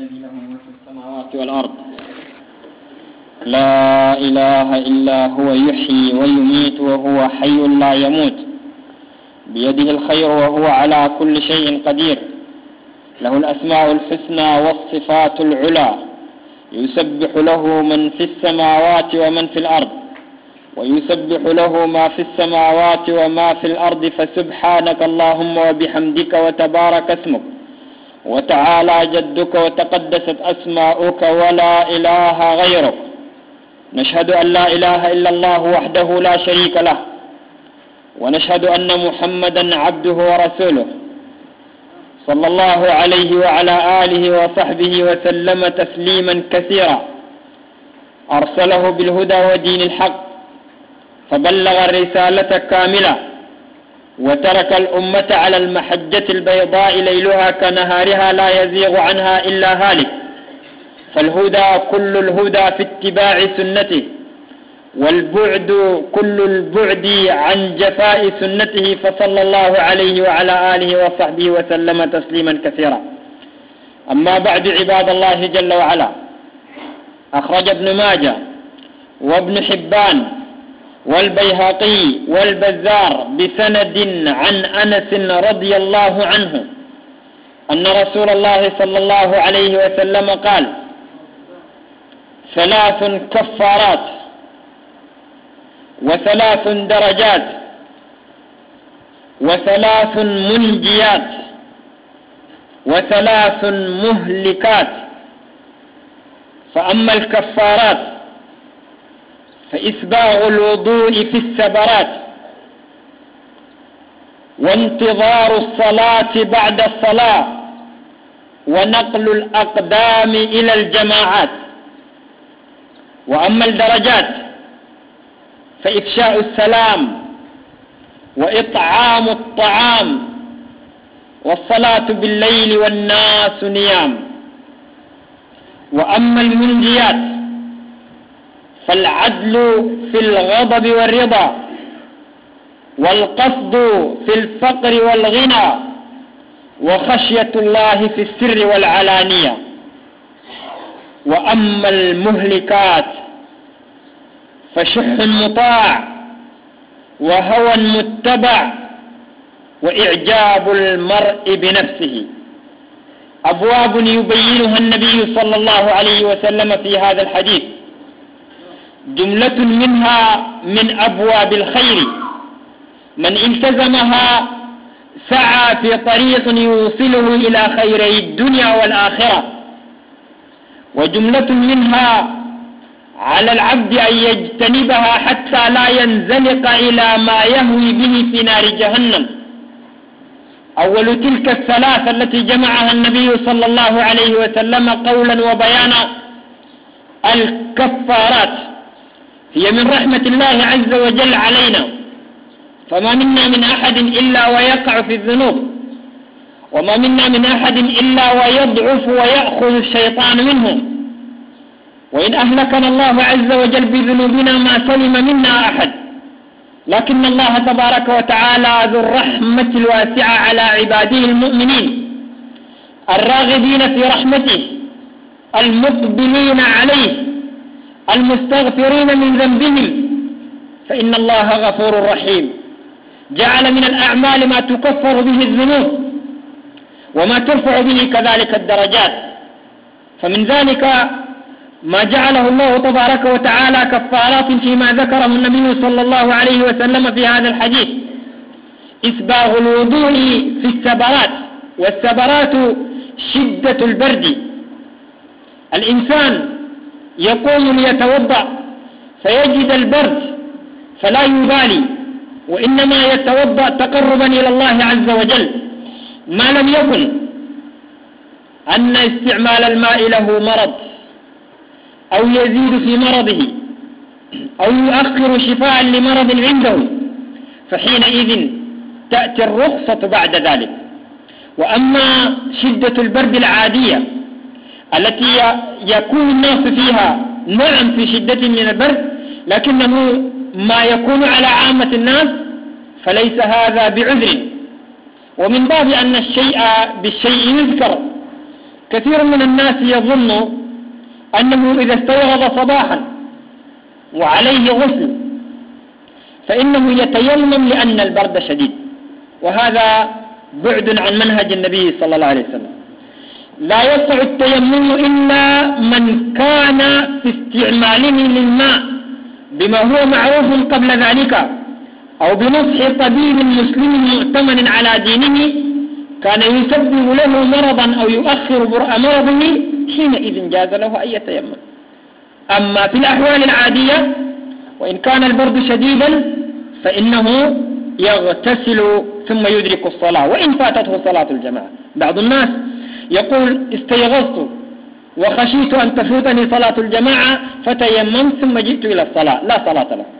الذي له ما في السماوات والأرض لا إله إلا هو يحيي ويميت وهو حي لا يموت بيده الخير وهو على كل شيء قدير له الأسماء الحسنى والصفات العلى يسبح له من في السماوات ومن في الأرض ويسبح له ما في السماوات وما في الأرض فسبحانك اللهم وبحمدك وتبارك اسمك وتعالى جدك وتقدست أسماؤك ولا إله غيرك. نشهد أن لا إله إلا الله وحده لا شريك له ونشهد أن محمدا عبده ورسوله صلى الله عليه وعلى آله وصحبه وسلم تسليما كثيرا. أرسله بالهدى ودين الحق فبلغ الرسالة كاملة وترك الأمة على المحجة البيضاء ليلها كنهارها لا يزيغ عنها إلا هالك. فالهدى كل الهدى في اتباع سنته والبعد كل البعد عن جفاء سنته فصلى الله عليه وعلى آله وصحبه وسلم تسليما كثيرا. أما بعد عباد الله جل وعلا، أخرج ابن ماجه وابن حبان والبيهقي والبزار بسند عن أنس رضي الله عنه أن رسول الله صلى الله عليه وسلم قال: ثلاث كفارات وثلاث درجات وثلاث منجيات وثلاث مهلكات. فأما الكفارات فإسباغ الوضوء في السبرات وانتظار الصلاة بعد الصلاة ونقل الأقدام إلى الجماعات. وأما الدرجات فإفشاء السلام وإطعام الطعام والصلاة بالليل والناس نيام. وأما المنجيات فالعدل في الغضب والرضا والقصد في الفقر والغنى وخشية الله في السر والعلانية. وأما المهلكات فشح مطاع وهوى متبع وإعجاب المرء بنفسه. أبواب يبينها النبي صلى الله عليه وسلم في هذا الحديث، جملة منها من أبواب الخير من التزمها سعى في طريق يوصله إلى خيري الدنيا والآخرة، وجملة منها على العبد أن يجتنبها حتى لا ينزلق إلى ما يهوي به في نار جهنم. أول تلك الثلاث التي جمعها النبي صلى الله عليه وسلم قولا وبيانا الكفارات، هي من رحمة الله عز وجل علينا، فما منا من أحد إلا ويقع في الذنوب، وما منا من أحد إلا ويضعف ويأخذ الشيطان منه، وإن أهلكنا الله عز وجل بذنوبنا ما سلم منا أحد، لكن الله تبارك وتعالى ذو الرحمة الواسعة على عباده المؤمنين الراغبين في رحمته المقبلين عليه المستغفرين من ذنبهم، فإن الله غفور رحيم. جعل من الأعمال ما تكفر به الذنوب وما ترفع به كذلك الدرجات، فمن ذلك ما جعله الله تبارك وتعالى كفارات فيما ذكره النبي صلى الله عليه وسلم في هذا الحديث: إسباغ الوضوء في السبرات، والسبرات شدة البرد. الإنسان يقوم ليتوضأ فيجد البرد فلا يبالي، وإنما يتوضأ تقربا إلى الله عز وجل، ما لم يكن أن استعمال الماء له مرض أو يزيد في مرضه أو يؤخر شفاء لمرض عنده، فحينئذ تأتي الرخصة بعد ذلك. وأما شدة البرد العادية التي يكون الناس فيها نعم في شدة من البرد، لكنه ما يكون على عامة الناس فليس هذا بعذر. ومن باب أن الشيء بالشيء يذكر، كثير من الناس يظن أنه إذا استيقظ صباحا وعليه غسل فإنه يتيمم لأن البرد شديد، وهذا بعد عن منهج النبي صلى الله عليه وسلم. لا يسع التيمم إلا من كان في استعماله للماء بما هو معروف قبل ذلك، أو بنصح طبيب مسلم مؤتمن على دينه كان يسبب له مرضا أو يؤخر برء مرضه، حينئذ جاز له أن يتيمم. أما في الأحوال العادية وإن كان البرد شديدا فإنه يغتسل ثم يدرك الصلاة وإن فاتته صلاة الجماعة. بعض الناس يقول استيقظت وخشيت أن تفوتني صلاة الجماعة فتيممت ثم جئت إلى الصلاة، لا صلاة له،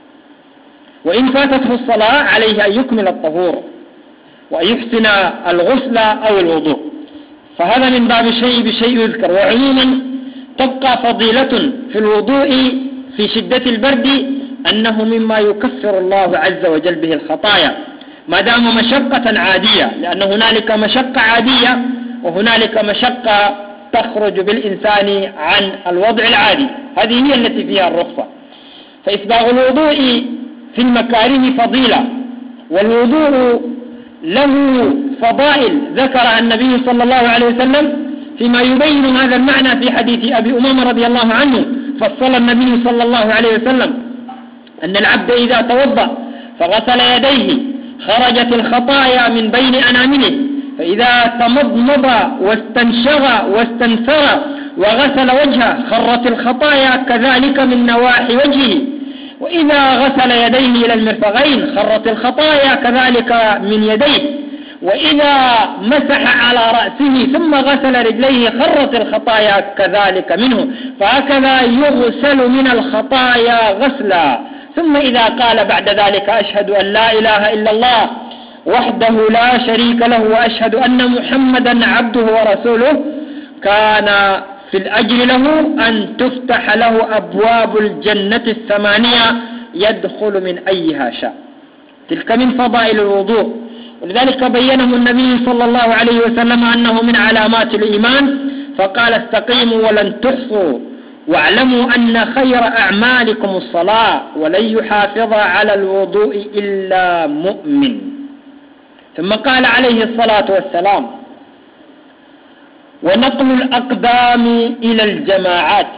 وإن فاتته الصلاة عليه أن يكمل الطهور وأن يحسن الغسل أو الوضوء. فهذا من باب الشيء بشيء يذكر. وعموما تبقى فضيلة في الوضوء في شدة البرد أنه مما يكفر الله عز وجل به الخطايا ما دام مشقة عادية، لأن هنالك مشقة عادية وهنالك مشقة تخرج بالإنسان عن الوضع العادي، هذه هي التي فيها الرخصة. فإسباغ الوضوء في المكاره فضيلة، والوضوء له فضائل ذكرها النبي صلى الله عليه وسلم فيما يبين هذا المعنى في حديث أبي أمامة رضي الله عنه. فصل النبي صلى الله عليه وسلم أن العبد إذا توضأ فغسل يديه خرجت الخطايا من بين أنامله، فإذا تمضمض واستنشغ واستنثر وغسل وجهه خرت الخطايا كذلك من نواحي وجهه، وإذا غسل يديه إلى المرفقين خرت الخطايا كذلك من يديه، وإذا مسح على رأسه ثم غسل رجليه خرت الخطايا كذلك منه، فهكذا يغسل من الخطايا غسلا. ثم إذا قال بعد ذلك أشهد أن لا إله إلا الله وحده لا شريك له وأشهد أن محمدا عبده ورسوله كان في الأجر له أن تفتح له أبواب الجنة الثمانية يدخل من أيها شاء. تلك من فضائل الوضوء، ولذلك بينه النبي صلى الله عليه وسلم أنه من علامات الإيمان، فقال استقيموا ولن تحصوا واعلموا أن خير أعمالكم الصلاة ولن يحافظ على الوضوء إلا مؤمن. ثم قال عليه الصلاة والسلام ونقل الأقدام إلى الجماعات،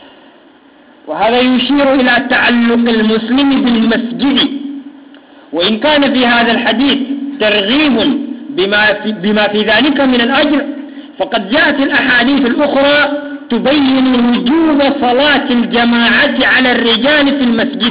وهذا يشير إلى تعلق المسلم بالمسجد، وإن كان في هذا الحديث ترغيب بما في ذلك من الأجر، فقد جاءت الأحاديث الأخرى تبين وجوب صلاة الجماعة على الرجال في المسجد،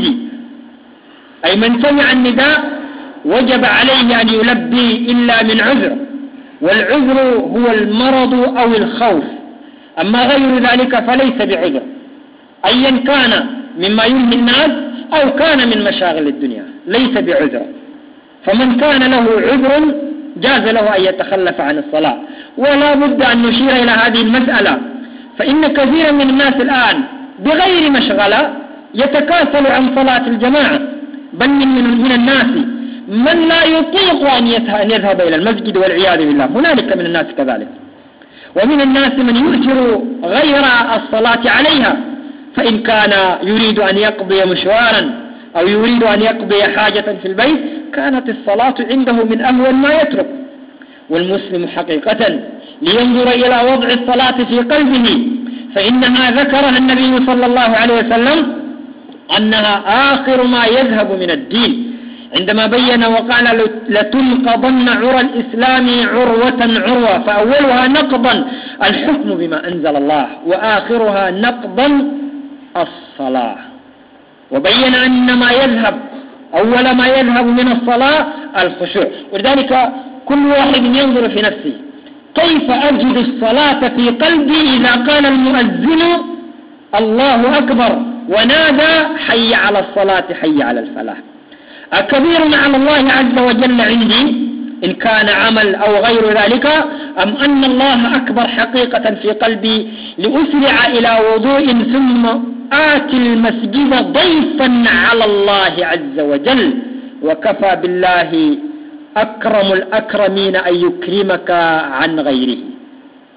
أي من سمع النداء وجب عليه أن يلبي إلا من عذر، والعذر هو المرض أو الخوف، أما غير ذلك فليس بعذر، أيا كان مما يلهي الناس أو كان من مشاغل الدنيا ليس بعذر. فمن كان له عذر جاز له أن يتخلف عن الصلاة. ولا بد أن نشير إلى هذه المسألة، فإن كثيرا من الناس الآن بغير مشغلة يتكاسل عن صلاة الجماعة، بل من الناس من لا يطيق أن يذهب إلى المسجد والعياذ بالله، هنالك من الناس كذلك. ومن الناس من يؤثر غير الصلاة عليها، فإن كان يريد أن يقضي مشوارا أو يريد أن يقضي حاجة في البيت كانت الصلاة عنده من أهون ما يترك. والمسلم حقيقة لينظر إلى وضع الصلاة في قلبه، فإنها ذكرها النبي صلى الله عليه وسلم أنها آخر ما يذهب من الدين، عندما بين وقال لتنقضن عرى الإسلام عروة عروة، فأولها نقضا الحكم بما أنزل الله، وآخرها نقضا الصلاة. وبين أن ما يذهب أول ما يذهب من الصلاة الخشوع. ولذلك كل واحد ينظر في نفسه كيف أجد الصلاة في قلبي إذا قال المؤذن الله أكبر ونادى حي على الصلاة حي على الفلاح، أكبير على الله عز وجل عندي إن كان عمل أو غير ذلك، أم أن الله أكبر حقيقة في قلبي لأسرع إلى وضوء ثم آتي المسجد ضيفا على الله عز وجل، وكفى بالله أكرم الأكرمين أن يكرمك عن غيره.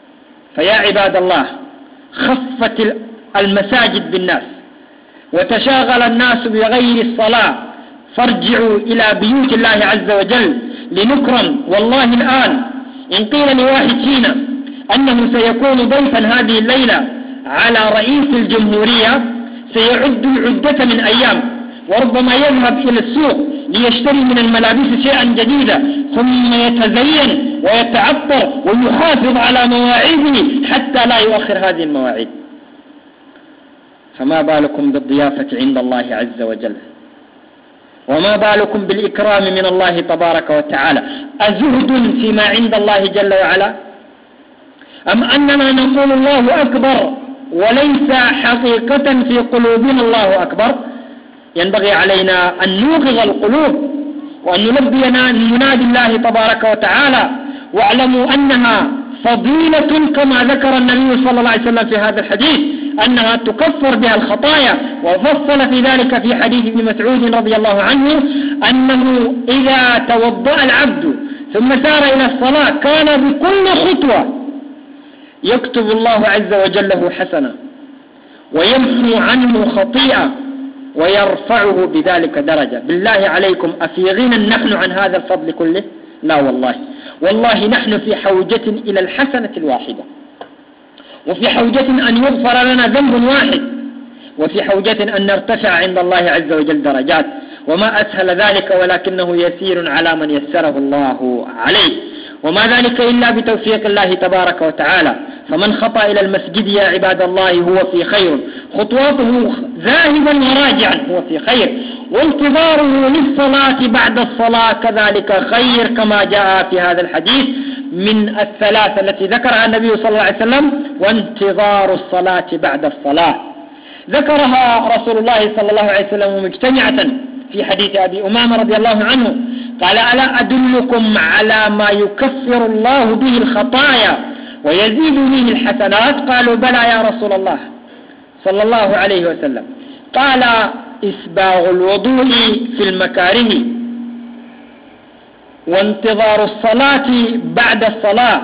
فيا عباد الله، خفت المساجد بالناس وتشاغل الناس بغير الصلاة، فارجعوا إلى بيوت الله عز وجل لنكرم. والله الآن إن قيل لواحد فينا أنه سيكون ضيفا هذه الليلة على رئيس الجمهورية سيعد العدة من أيام، وربما يذهب إلى السوق ليشتري من الملابس شيئا جديدا، ثم يتزين ويتعطر ويحافظ على مواعيده حتى لا يؤخر هذه المواعيد. فما بالكم بالضيافة عند الله عز وجل؟ وما بالكم بالإكرام من الله تبارك وتعالى؟ أزهد فيما عند الله جل وعلا، أم أننا نقول الله أكبر وليس حقيقة في قلوبنا الله أكبر؟ ينبغي علينا أن نوقظ القلوب وأن نلبي منادي الله تبارك وتعالى، واعلموا أنها فضيلة كما ذكر النبي صلى الله عليه وسلم في هذا الحديث أنها تكفر بها الخطايا، وفصل في ذلك في حديث ابن مسعود رضي الله عنه أنه إذا توضأ العبد ثم سار إلى الصلاة كان بكل خطوة يكتب الله عز وجل له حسنة ويمحو عنه خطيئة ويرفعه بذلك درجة. بالله عليكم أفي غنى نحن عن هذا الفضل كله؟ لا والله، والله نحن في حوجة إلى الحسنة الواحدة، وفي حوجة أن يغفر لنا ذنب واحد، وفي حوجة أن نرتفع عند الله عز وجل درجات، وما أسهل ذلك ولكنه يسير على من يسره الله عليه، وما ذلك إلا بتوفيق الله تبارك وتعالى. فمن خطأ إلى المسجد يا عباد الله هو في خير، خطواته ذاهبا وراجعا هو في خير، وانتظاره للصلاة بعد الصلاة كذلك خير، كما جاء في هذا الحديث من الثلاثة التي ذكرها النبي صلى الله عليه وسلم: وانتظار الصلاة بعد الصلاة. ذكرها رسول الله صلى الله عليه وسلم مجتمعة في حديث أبي أمامة رضي الله عنه قال: ألا أدلكم على ما يكفر الله به الخطايا ويزيد به الحسنات؟ قالوا: بلى يا رسول الله صلى الله عليه وسلم. قال: إسباغ الوضوء في المكاره، وانتظار الصلاة بعد الصلاة،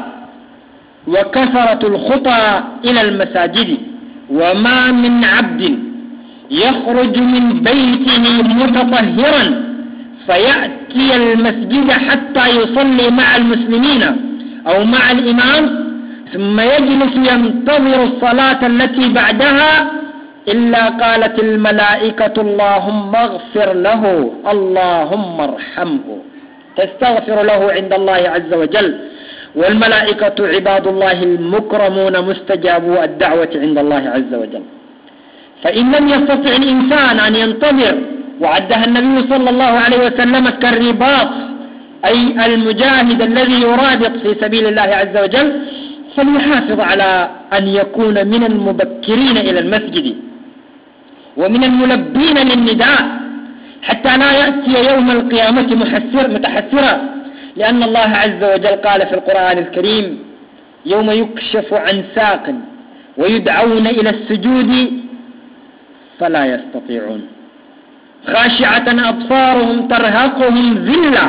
وكثرة الخطى إلى المساجد. وما من عبد يخرج من بيته متطهرا فيأتي المسجد حتى يصلي مع المسلمين أو مع الإمام ثم يجلس ينتظر الصلاة التي بعدها إلا قالت الملائكة: اللهم اغفر له، اللهم ارحمه، تستغفر له عند الله عز وجل. والملائكة عباد الله المكرمون مستجابو الدعوة عند الله عز وجل. فإن لم يستطع الإنسان أن ينتظر، وعدها النبي صلى الله عليه وسلم كالرباط، أي المجاهد الذي يرابط في سبيل الله عز وجل، فليحافظ على أن يكون من المبكرين إلى المسجد ومن الملبين للنداء حتى لا يأتي يوم القيامة متحسرا، لأن الله عز وجل قال في القرآن الكريم: يوم يكشف عن ساق ويدعون إلى السجود فلا يستطيعون، خاشعة أبصارهم ترهقهم ذلة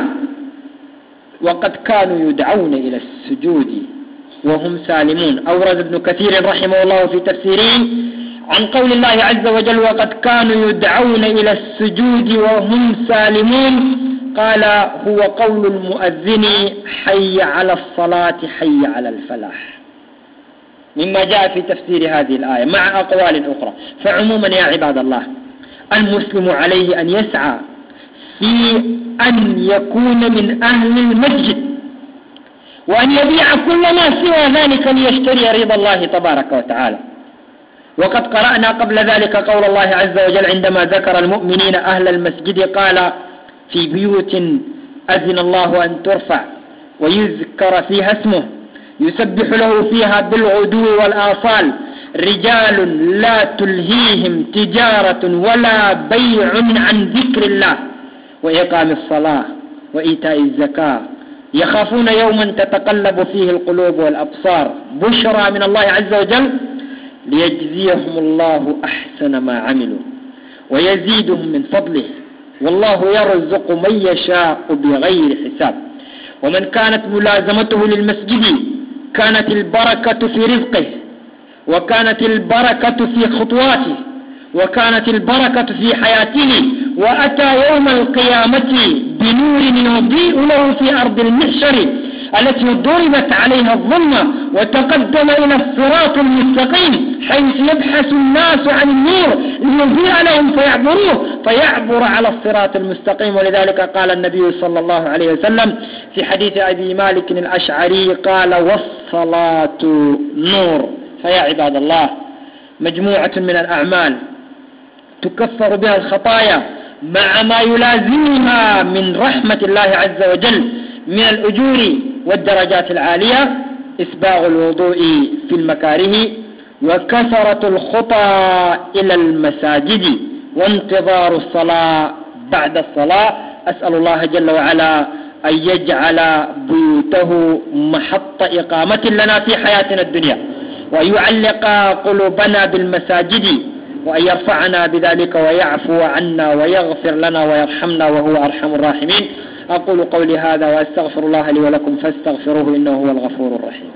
وقد كانوا يدعون إلى السجود وهم سالمون. أورد ابن كثير رحمه الله في تفسيره عن قول الله عز وجل: وقد كانوا يدعون إلى السجود وهم سالمون، قال: هو قول المؤذن: حي على الصلاة حي على الفلاح، مما جاء في تفسير هذه الآية مع أقوال أخرى. فعموما يا عباد الله، المسلم عليه أن يسعى في أن يكون من أهل المسجد، وأن يبيع كل ما سوى ذلك ليشتري رضا الله تبارك وتعالى. وقد قرأنا قبل ذلك قول الله عز وجل عندما ذكر المؤمنين أهل المسجد قال: في بيوت أذن الله أن ترفع ويذكر فيها اسمه يسبح له فيها بالغدو والآصال رجال لا تلهيهم تجارة ولا بيع عن ذكر الله وإقام الصلاة وإيتاء الزكاة يخافون يوما تتقلب فيه القلوب والأبصار. بشرى من الله عز وجل ليجزيهم الله أحسن ما عملوا ويزيدهم من فضله، والله يرزق من يشاء بغير حساب. ومن كانت ملازمته للمسجد كانت البركة في رزقه، وكانت البركة في خطواته، وكانت البركة في حياته، وأتى يوم القيامة بنور يضيء له في أرض المحشر التي ضربت عليها الظلمة، وتقدم إلى الصراط المستقيم حيث يبحث الناس عن النور ليضيء لهم فيعبر على الصراط المستقيم. ولذلك قال النبي صلى الله عليه وسلم في حديث أبي مالك الأشعري قال: والصلاة نور. فيا عباد الله، مجموعة من الأعمال تكفر بها الخطايا مع ما يلازمها من رحمة الله عز وجل من الأجور والدرجات العالية: إسباغ الوضوء في المكاره، وكثرة الخطى إلى المساجد، وانتظار الصلاة بعد الصلاة. أسأل الله جل وعلا أن يجعل بيوته محط إقامة لنا في حياتنا الدنيا، وأن يعلق قلوبنا بالمساجد، وأن يرفعنا بذلك ويعفو عنا ويغفر لنا ويرحمنا وهو أرحم الراحمين. أقول قولي هذا وأستغفر الله لي ولكم فاستغفروه إنه هو الغفور الرحيم.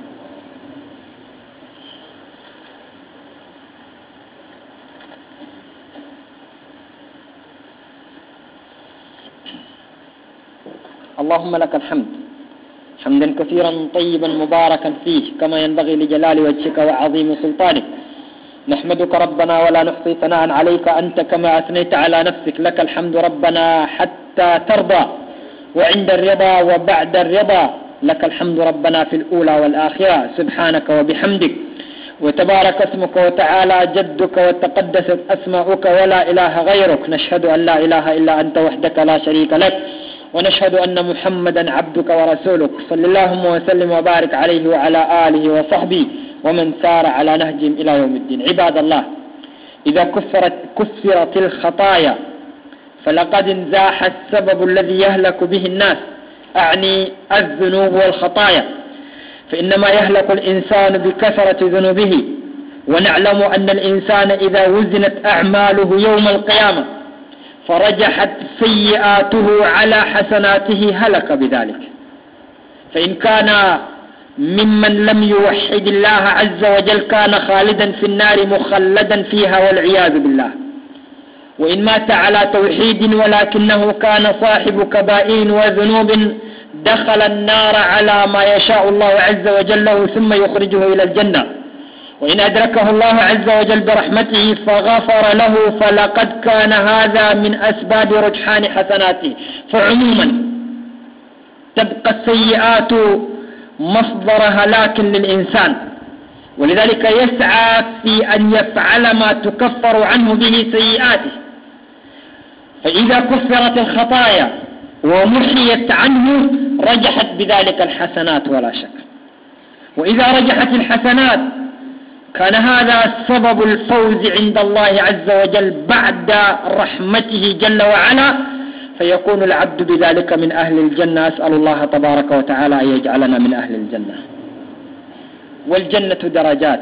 اللهم لك الحمد حمدا كثيرا طيبا مباركا فيه كما ينبغي لجلال وجهك وعظيم سلطانك. نحمدك ربنا ولا نحصي ثناء عليك أنت كما أثنيت على نفسك. لك الحمد ربنا حتى ترضى، وعند الرضا وبعد الرضا. لك الحمد ربنا في الأولى والآخرة. سبحانك وبحمدك وتبارك اسمك وتعالى جدك وتقدست أسماؤك ولا إله غيرك. نشهد أن لا إله إلا أنت وحدك لا شريك لك، ونشهد أن محمدا عبدك ورسولك. صلى اللهم وسلم وبارك عليه وعلى آله وصحبه ومن سار على نهجهم إلى يوم الدين. عباد الله، إذا كثرت الخطايا فلقد انزاح السبب الذي يهلك به الناس، أعني الذنوب والخطايا، فإنما يهلك الإنسان بكثرة ذنوبه. ونعلم أن الإنسان إذا وزنت أعماله يوم القيامة فرجحت سيئاته على حسناته هلك بذلك. فإن كان ممن لم يوحد الله عز وجل كان خالدا في النار مخلدا فيها والعياذ بالله. وإن مات على توحيد ولكنه كان صاحب كبائر وذنوب دخل النار على ما يشاء الله عز وجل له ثم يخرجه إلى الجنة. وإن أدركه الله عز وجل برحمته فغفر له فلقد كان هذا من أسباب رجحان حسناته. فعموما تبقى السيئات مصدر هلاك للإنسان، ولذلك يسعى في أن يفعل ما تكفر عنه به سيئاته. فإذا كفرت الخطايا ومحيت عنه رجحت بذلك الحسنات ولا شك. وإذا رجحت الحسنات كان هذا سبب الفوز عند الله عز وجل بعد رحمته جل وعلا، فيكون العبد بذلك من أهل الجنة. أسأل الله تبارك وتعالى أن يجعلنا من أهل الجنة. والجنة درجات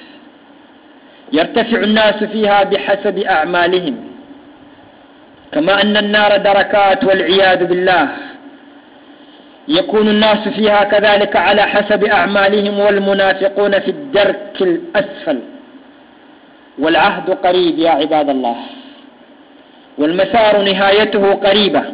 يرتفع الناس فيها بحسب أعمالهم، كما أن النار دركات والعياذ بالله. يكون الناس فيها كذلك على حسب أعمالهم، والمنافقون في الدرك الأسفل. والعهد قريب يا عباد الله، والمسار نهايته قريبة.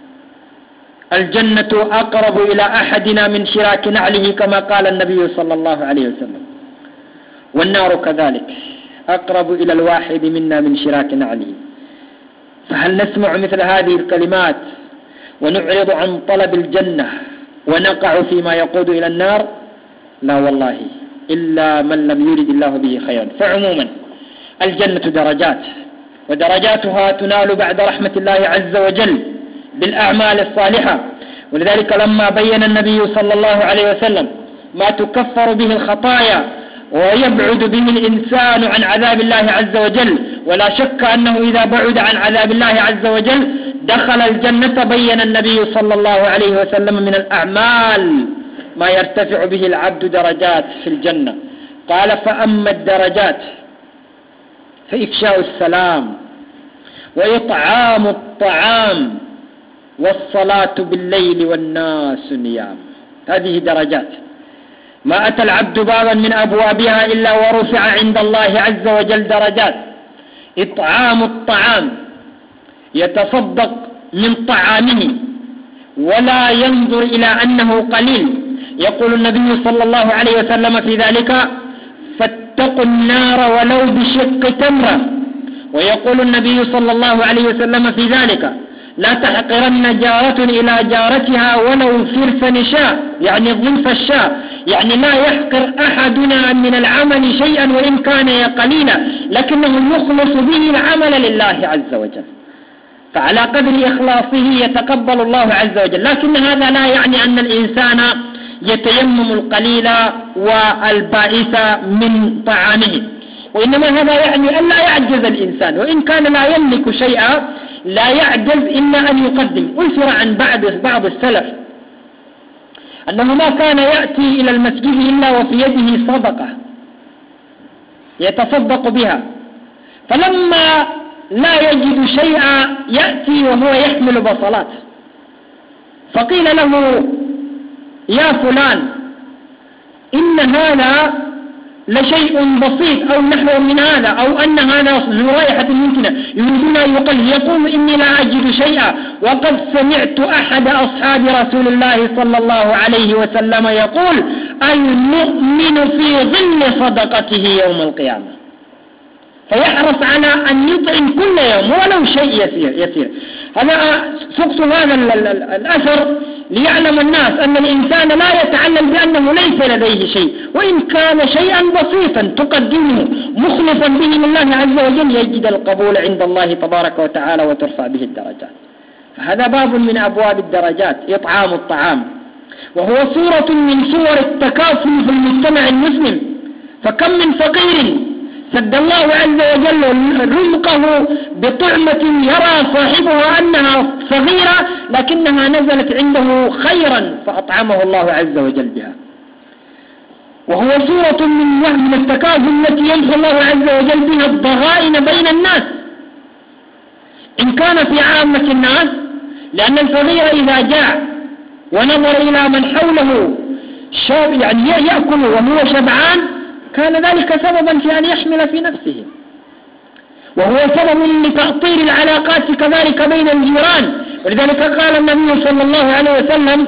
الجنة أقرب إلى أحدنا من شراك نعله كما قال النبي صلى الله عليه وسلم، والنار كذلك أقرب إلى الواحد منا من شراك نعله. فهل نسمع مثل هذه الكلمات ونعرض عن طلب الجنة ونقع فيما يقود إلى النار؟ لا والله، إلا من لم يرد الله به خيرا. فعموما الجنة درجات، ودرجاتها تنال بعد رحمة الله عز وجل بالأعمال الصالحة. ولذلك لما بين النبي صلى الله عليه وسلم ما تكفر به الخطايا ويبعد به الإنسان عن عذاب الله عز وجل، ولا شك أنه إذا بعد عن عذاب الله عز وجل دخل الجنة، بين النبي صلى الله عليه وسلم من الأعمال ما يرتفع به العبد درجات في الجنة. قال: فأما الدرجات فإفشاء السلام، وإطعام الطعام، والصلاة بالليل والناس نيام. هذه درجات ما أتى العبد بابا من أبوابها إلا ورفع عند الله عز وجل درجات. إطعام الطعام، يتصدق من طعامه ولا ينظر إلى أنه قليل. يقول النبي صلى الله عليه وسلم في ذلك: فاتقوا النار ولو بشق تمرة. ويقول النبي صلى الله عليه وسلم في ذلك: لا تحقرن جارة إلى جارتها ولو فرس نشاء، يعني ضنف الشاء، يعني لا يحقر أحدنا من العمل شيئا وإن كان قليلا، لكنه يخلص به العمل لله عز وجل، فعلى قدر إخلاصه يتقبل الله عز وجل. لكن هذا لا يعني أن الإنسان يتيمم القليل والبائس من طعامه، وإنما هذا يعني أن لا يعجز الإنسان، وإن كان لا يملك شيئا لا يعجز إلا أن يقدم. أثر عن بعض السلف أنه ما كان يأتي إلى المسجد إلا وفي يده صدقة يتصدق بها، فلما لا يجد شيئا يأتي وهو يحمل بصلات، فقيل له: يا فلان، إن هذا لشيء بسيط أو نحو من هذا، أو أن هذا ذو رائحة ممكنة، يريدون أن يقول إني لا أجد شيئا، وقد سمعت أحد أصحاب رسول الله صلى الله عليه وسلم يقول: المؤمن في ظل صدقته يوم القيامة. فيحرص على أن يطعم كل يوم ولو شيء يسير. هذا سقط هذا الأثر ليعلم الناس أن الإنسان لا يتعلل بأنه ليس لديه شيء، وإن كان شيئا بسيطا تقدمه مخلصا به لله عز وجل يجد القبول عند الله تبارك وتعالى وترفع به الدرجات. فهذا باب من أبواب الدرجات، إطعام الطعام، وهو صورة من صور التكافل في المجتمع المسلم. فكم من فقير سد الله عز وجل رزقه بطعمة يرى صاحبها أنها صغيرة لكنها نزلت عنده خيرا فأطعمه الله عز وجل بها. وهو صورة من التكافل التي يمحو الله عز وجل بها الضغائن بين الناس، إن كان في عامة الناس، لأن الفقير إذا جاع ونظر إلى من حوله يعني يأكل وهو شبعان كان ذلك سببا في أن يحمل في نفسه، وهو سبب لتأطير العلاقات كذلك بين الجيران. ولذلك قال النبي صلى الله عليه وسلم: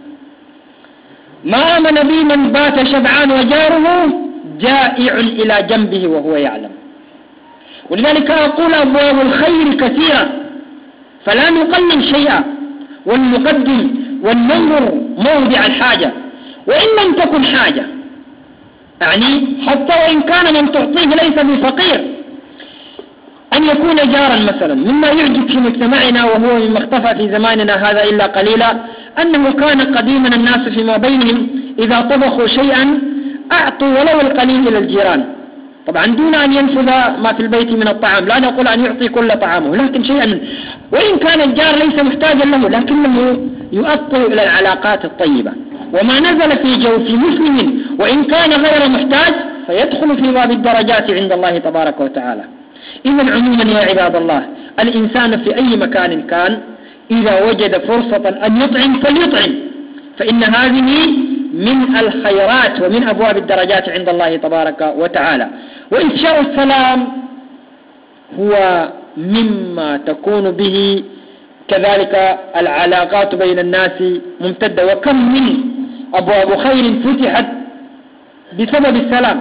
ما آمن بي من بات شبعان وجاره جائع إلى جنبه وهو يعلم. ولذلك أقول أبواب الخير كثيرة فلا نقلل شيئا، ونقدم وننظر موضع الحاجة، وإن لم تكن حاجة، يعني حتى وإن كان من تعطيه ليس بفقير، أن يكون جارا مثلا. مما يعجب في مجتمعنا وهو مما اختفى في زماننا هذا إلا قليلا، أنه كان قديما الناس فيما بينهم إذا طبخوا شيئا أعطوا ولو القليل إلى الجيران، طبعا دون أن ينفذ ما في البيت من الطعام، لا نقول أن يعطي كل طعامه، لكن شيئا، وإن كان الجار ليس محتاجا له لكنه يؤطر إلى العلاقات الطيبة. وما نزل في جوف مسلم وإن كان غير محتاج فيدخل في باب الدرجات عند الله تبارك وتعالى. إذن عموما يا عباد الله، الإنسان في أي مكان كان إذا وجد فرصة أن يطعم فليطعم، فإن هذه من الخيرات ومن أبواب الدرجات عند الله تبارك وتعالى. وإفشاء السلام هو مما تكون به كذلك العلاقات بين الناس ممتدة، وكم من أبواب خير فتحت بسبب السلام،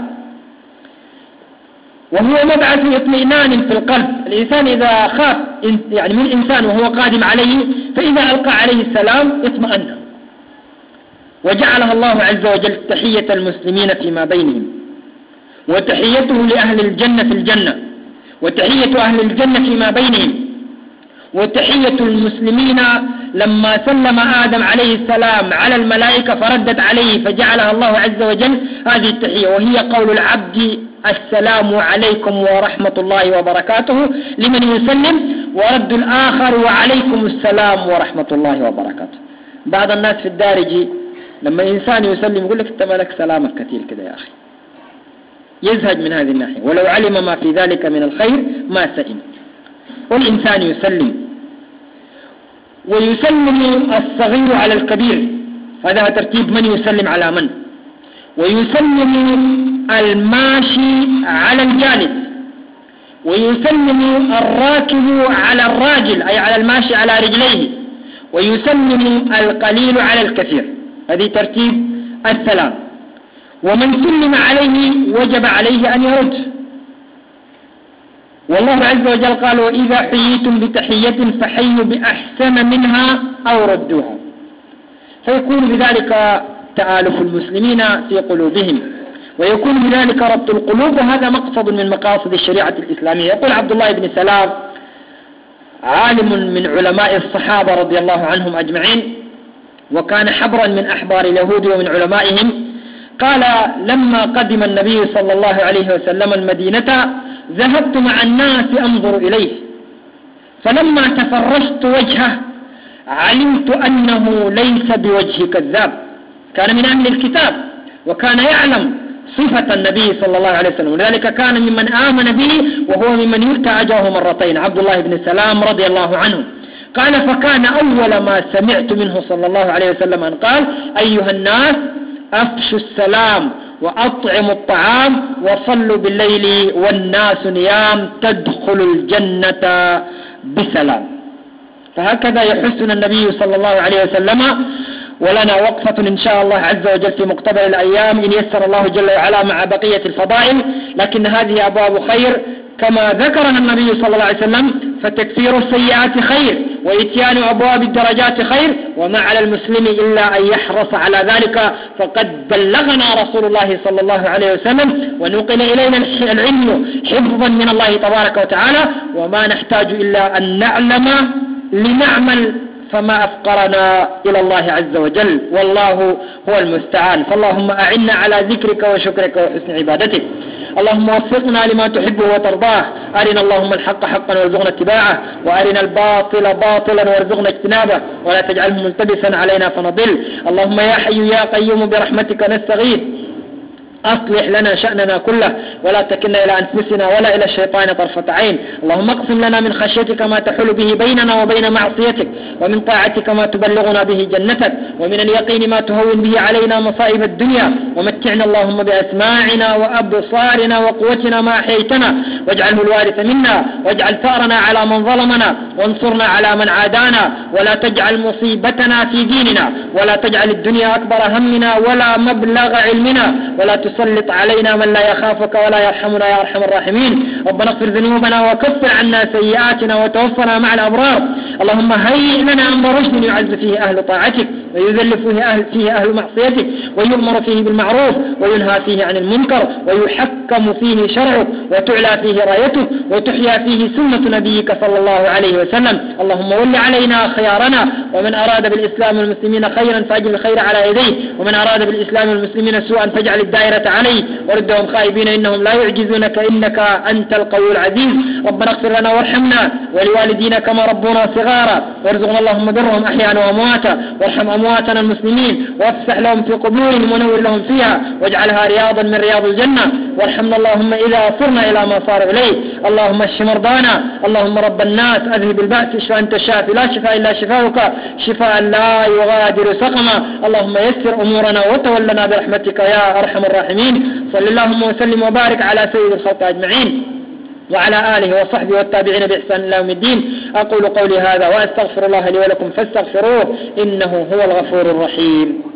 وهو مبعث اطمئنان في القلب. الإنسان إذا خاف يعني من إنسان وهو قادم عليه فإذا ألقى عليه السلام اطمأن. وجعلها الله عز وجل تحية المسلمين فيما بينهم، وتحيته لأهل الجنة في الجنة، وتحية أهل الجنة فيما بينهم، وتحية المسلمين لما سلم آدم عليه السلام على الملائكة فردت عليه فجعلها الله عز وجل هذه التحية، وهي قول العبد: السلام عليكم ورحمة الله وبركاته لمن يسلم، ورد الآخر: وعليكم السلام ورحمة الله وبركاته. بعض الناس في الدارج لما إنسان يسلم يقول لك: أنت لك سلامك كثير كده يا أخي، يزهج من هذه الناحية، ولو علم ما في ذلك من الخير ما سئم. والإنسان يسلم، ويسلم الصغير على الكبير، هذا ترتيب من يسلم على من. ويسلم الماشي على الجالس، ويسلم الراكب على الراجل أي على الماشي على رجليه، ويسلم القليل على الكثير. هذه ترتيب السلام. ومن سلم عليه وجب عليه أن يرد، والله عز وجل قال: وإذا حييتم بتحية فحيوا بأحسن منها أو ردوها. فيكون بذلك تآلف المسلمين في قلوبهم، ويكون بذلك ربط القلوب، وهذا مقصد من مقاصد الشريعة الإسلامية. يقول عبد الله بن سلام عالم من علماء الصحابة رضي الله عنهم أجمعين، وكان حبرا من أحبار اليهود ومن علمائهم، قال: لما قدم النبي صلى الله عليه وسلم المدينة ذهبت مع الناس أنظر إليه، فلما تفرشت وجهه علمت أنه ليس بوجه كذاب، كان من أهل الكتاب وكان يعلم صفة النبي صلى الله عليه وسلم، ولذلك كان ممن آمن به وهو ممن يؤتى أجره مرتين، عبد الله بن سلام رضي الله عنه. قال: فكان أول ما سمعت منه صلى الله عليه وسلم أن قال: أيها الناس أفشوا السلام وأطعموا الطعام وصلوا بالليل والناس نيام تدخلوا الجنة بسلام. فهكذا يحثنا النبي صلى الله عليه وسلم. ولنا وقفة إن شاء الله عز وجل في مقتبل الأيام إن يسر الله جل وعلا مع بقية الفضائل، لكن هذه أبواب خير كما ذكرنا النبي صلى الله عليه وسلم، فتكفير السيئات خير وإتيان أبواب الدرجات خير، وما على المسلم إلا أن يحرص على ذلك، فقد بلغنا رسول الله صلى الله عليه وسلم ونقل إلينا العلم حفظا من الله تبارك وتعالى، وما نحتاج إلا أن نعلم لنعمل، فما أفقرنا إلى الله عز وجل، والله هو المستعان. فاللهم أعنا على ذكرك وشكرك وحسن عبادتك. اللهم وفقنا لما تحبه وترضاه. أرنا اللهم الحق حقا وارزقنا اتباعه، وأرنا الباطل باطلا وارزقنا اجتنابه، ولا تجعله ملتبسا علينا فنضل. اللهم يا حي يا قيوم برحمتك نستغيث، أصلح لنا شأننا كله ولا تكلنا إلى أنفسنا ولا إلى الشيطان طرفة عين. اللهم اقسم لنا من خشيتك ما تحول به بيننا وبين معصيتك، ومن طاعتك ما تبلغنا به جنتك، ومن اليقين ما تهون به علينا مصائب الدنيا، ومتعنا اللهم بأسماعنا وأبصارنا وقوتنا ما أحييتنا، واجعله الوارث منا، واجعل ثأرنا على من ظلمنا، وانصرنا على من عادانا، ولا تجعل مصيبتنا في ديننا، ولا تجعل الدنيا أكبر همنا ولا مبلغ علمنا، ولا تسلط علينا من لا يخافك ولا يرحمنا يا أرحم الراحمين. ربنا اغفر ذنوبنا وكفر عنا سيئاتنا وتوفنا مع الأبرار. اللهم هيئ لنا أمر رشد يعز فيه أهل طاعتك، ويذل فيه أهل معصيتك، ويؤمر فيه بالمعروف وينهى فيه عن المنكر، ويحكم فيه شرعك، وتعلى فيه رايتك، وتحيا فيه سنة نبيك صلى الله عليه وسلم. اللهم ول علينا خيارنا، ومن أراد بالإسلام والمسلمين خيرا فأجل الخير على يديه، ومن أراد بالإسلام والمسلمين سوءا فاجعل الدائرة عليه، وردهم خائبين إنهم لا يعجزونك إنك أنت القوي العزيز. ربنا اغفر لنا وارحمنا ولوالدينا كما ربونا صغارا، وارزقنا اللهم برهم أحياء وأمواتا، وارحم أمواتنا المسلمين، وافسح لهم في قبورهم ونور لهم فيها، واجعلها رياضا من رياض الجنة، وارحمنا اللهم إذا صرنا إلى ما صار إليه. اللهم اشف مرضانا، اللهم رب الناس أذهب البأس اشف أنت الشافي لا شفاء إلا شفاؤك شفاء لا يغادر سقما. اللهم يسر أمورنا وتولنا برحمتك يا أرحم الراحمين. صلى اللهم وسلم وبارك على سيد الخلق أجمعين وعلى آله وصحبه والتابعين بإحسان إلى يوم الدين. أقول قولي هذا وأستغفر الله لي ولكم فاستغفروه إنه هو الغفور الرحيم.